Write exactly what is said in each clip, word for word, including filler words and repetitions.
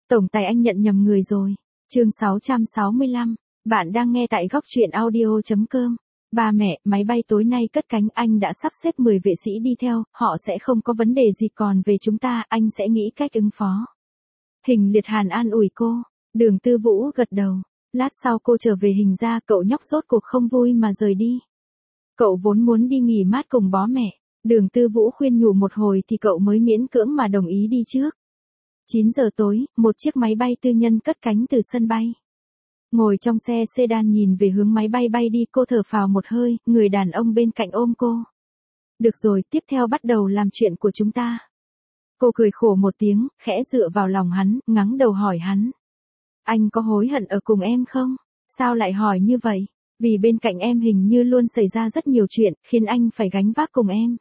Tổng tài anh nhận nhầm người rồi. Chương sáu trăm sáu mươi lăm, bạn đang nghe tại góc truyện audio.com. Ba mẹ, máy bay tối nay cất cánh, anh đã sắp xếp mười vệ sĩ đi theo, họ sẽ không có vấn đề gì, còn về chúng ta, anh sẽ nghĩ cách ứng phó. Hình Liệt Hàn an ủi cô. Đường Tư Vũ gật đầu. Lát sau cô trở về Hình ra, cậu nhóc rốt cuộc không vui mà rời đi. Cậu vốn muốn đi nghỉ mát cùng bố mẹ. Đường Tư Vũ khuyên nhủ một hồi thì cậu mới miễn cưỡng mà đồng ý đi trước. chín giờ tối, một chiếc máy bay tư nhân cất cánh từ sân bay. Ngồi trong xe sedan nhìn về hướng máy bay bay đi, cô thở phào một hơi, người đàn ông bên cạnh ôm cô. Được rồi, tiếp theo bắt đầu làm chuyện của chúng ta. Cô cười khổ một tiếng, khẽ dựa vào lòng hắn, ngắng đầu hỏi hắn. Anh có hối hận ở cùng em không? Sao lại hỏi như vậy? Vì bên cạnh em hình như luôn xảy ra rất nhiều chuyện, khiến anh phải gánh vác cùng em.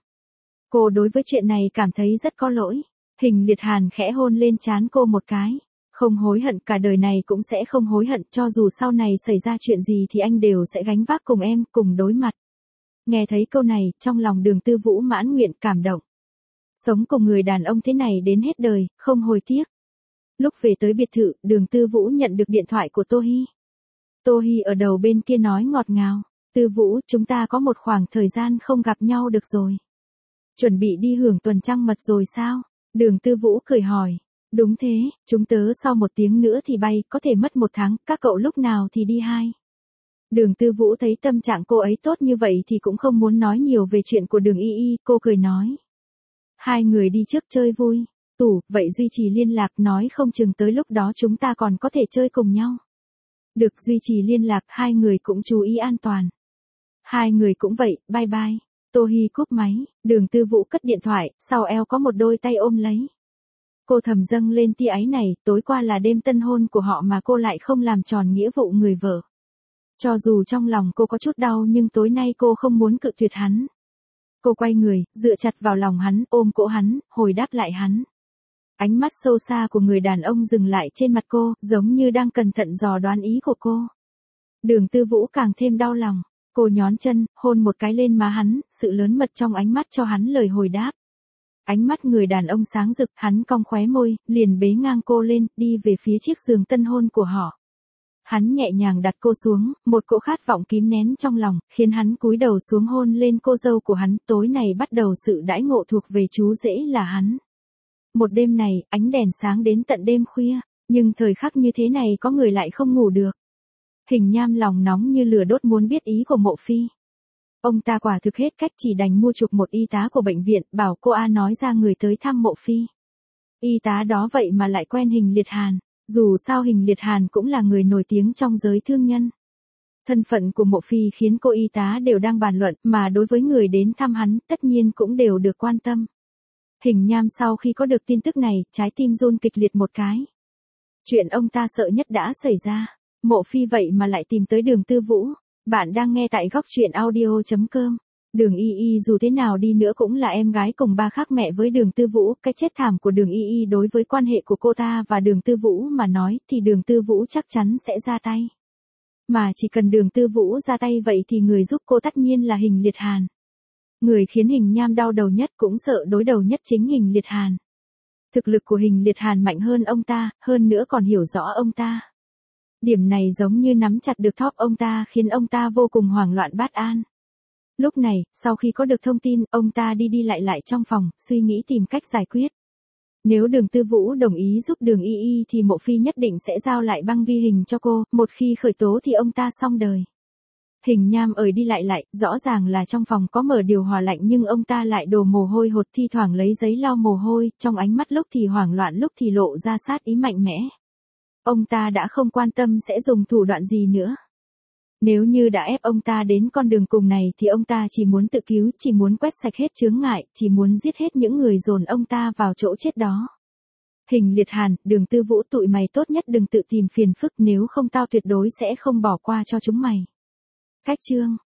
Cô đối với chuyện này cảm thấy rất có lỗi. Hình Liệt Hàn khẽ hôn lên trán cô một cái. Không hối hận, cả đời này cũng sẽ không hối hận, cho dù sau này xảy ra chuyện gì thì anh đều sẽ gánh vác cùng em, cùng đối mặt. Nghe thấy câu này, trong lòng Đường Tư Vũ mãn nguyện, cảm động. Sống cùng người đàn ông thế này đến hết đời, không hối tiếc. Lúc về tới biệt thự, Đường Tư Vũ nhận được điện thoại của Tô Hi. Tô Hi ở đầu bên kia nói ngọt ngào. Tư Vũ, chúng ta có một khoảng thời gian không gặp nhau được rồi. Chuẩn bị đi hưởng tuần trăng mật rồi sao? Đường Tư Vũ cười hỏi. Đúng thế, chúng tớ sau một tiếng nữa thì bay, có thể mất một tháng, các cậu lúc nào thì đi hai. Đường Tư Vũ thấy tâm trạng cô ấy tốt như vậy thì cũng không muốn nói nhiều về chuyện của Đường Y Y, cô cười nói. Hai người đi trước chơi vui. Tủ, vậy duy trì liên lạc, nói không chừng tới lúc đó chúng ta còn có thể chơi cùng nhau. Được, duy trì liên lạc, hai người cũng chú ý an toàn. Hai người cũng vậy, bye bye. Tô Hi cúp máy, Đường Tư Vũ cất điện thoại, sau eo có một đôi tay ôm lấy. Cô thầm dâng lên tia áy này, tối qua là đêm tân hôn của họ mà cô lại không làm tròn nghĩa vụ người vợ. Cho dù trong lòng cô có chút đau nhưng tối nay cô không muốn cự tuyệt hắn. Cô quay người, dựa chặt vào lòng hắn, ôm cổ hắn, hồi đáp lại hắn. Ánh mắt sâu xa của người đàn ông dừng lại trên mặt cô, giống như đang cẩn thận dò đoán ý của cô. Đường Tư Vũ càng thêm đau lòng. Cô nhón chân, hôn một cái lên má hắn, sự lớn mật trong ánh mắt cho hắn lời hồi đáp. Ánh mắt người đàn ông sáng rực, hắn cong khóe môi, liền bế ngang cô lên, đi về phía chiếc giường tân hôn của họ. Hắn nhẹ nhàng đặt cô xuống, một cỗ khát vọng kìm nén trong lòng, khiến hắn cúi đầu xuống hôn lên cô dâu của hắn. Tối này bắt đầu sự đãi ngộ thuộc về chú rể là hắn. Một đêm này, ánh đèn sáng đến tận đêm khuya, nhưng thời khắc như thế này có người lại không ngủ được. Hình Nham lòng nóng như lửa đốt muốn biết ý của Mộ Phi. Ông ta quả thực hết cách, chỉ đành mua chuộc một y tá của bệnh viện, bảo cô A nói ra người tới thăm Mộ Phi. Y tá đó vậy mà lại quen Hình Liệt Hàn, dù sao Hình Liệt Hàn cũng là người nổi tiếng trong giới thương nhân. Thân phận của Mộ Phi khiến cô y tá đều đang bàn luận, mà đối với người đến thăm hắn, tất nhiên cũng đều được quan tâm. Hình Nham sau khi có được tin tức này, trái tim run kịch liệt một cái. Chuyện ông ta sợ nhất đã xảy ra. Mộ Phi vậy mà lại tìm tới Đường Tư Vũ. Bạn đang nghe tại góc truyện audio.com. Đường Y Y dù thế nào đi nữa cũng là em gái cùng ba khác mẹ với Đường Tư Vũ. Cái chết thảm của Đường Y Y đối với quan hệ của cô ta và Đường Tư Vũ mà nói thì Đường Tư Vũ chắc chắn sẽ ra tay. Mà chỉ cần Đường Tư Vũ ra tay vậy thì người giúp cô tất nhiên là Hình Liệt Hàn. Người khiến Hình Nham đau đầu nhất cũng sợ đối đầu nhất chính Hình Liệt Hàn. Thực lực của Hình Liệt Hàn mạnh hơn ông ta, hơn nữa còn hiểu rõ ông ta. Điểm này giống như nắm chặt được thóp ông ta khiến ông ta vô cùng hoảng loạn bất an. Lúc này, sau khi có được thông tin, ông ta đi đi lại lại trong phòng, suy nghĩ tìm cách giải quyết. Nếu Đường Tư Vũ đồng ý giúp Đường Y Y thì Mộ Phi nhất định sẽ giao lại băng ghi hình cho cô, một khi khởi tố thì ông ta xong đời. Hình Nham ở đi lại lại, rõ ràng là trong phòng có mở điều hòa lạnh nhưng ông ta lại đổ mồ hôi hột, thi thoảng lấy giấy lau mồ hôi, trong ánh mắt lúc thì hoảng loạn lúc thì lộ ra sát ý mạnh mẽ. Ông ta đã không quan tâm sẽ dùng thủ đoạn gì nữa. Nếu như đã ép ông ta đến con đường cùng này thì ông ta chỉ muốn tự cứu, chỉ muốn quét sạch hết chướng ngại, chỉ muốn giết hết những người dồn ông ta vào chỗ chết đó. Hình Liệt Hàn, Đường Tư Vũ, tụi mày tốt nhất đừng tự tìm phiền phức, nếu không tao tuyệt đối sẽ không bỏ qua cho chúng mày. Cách chương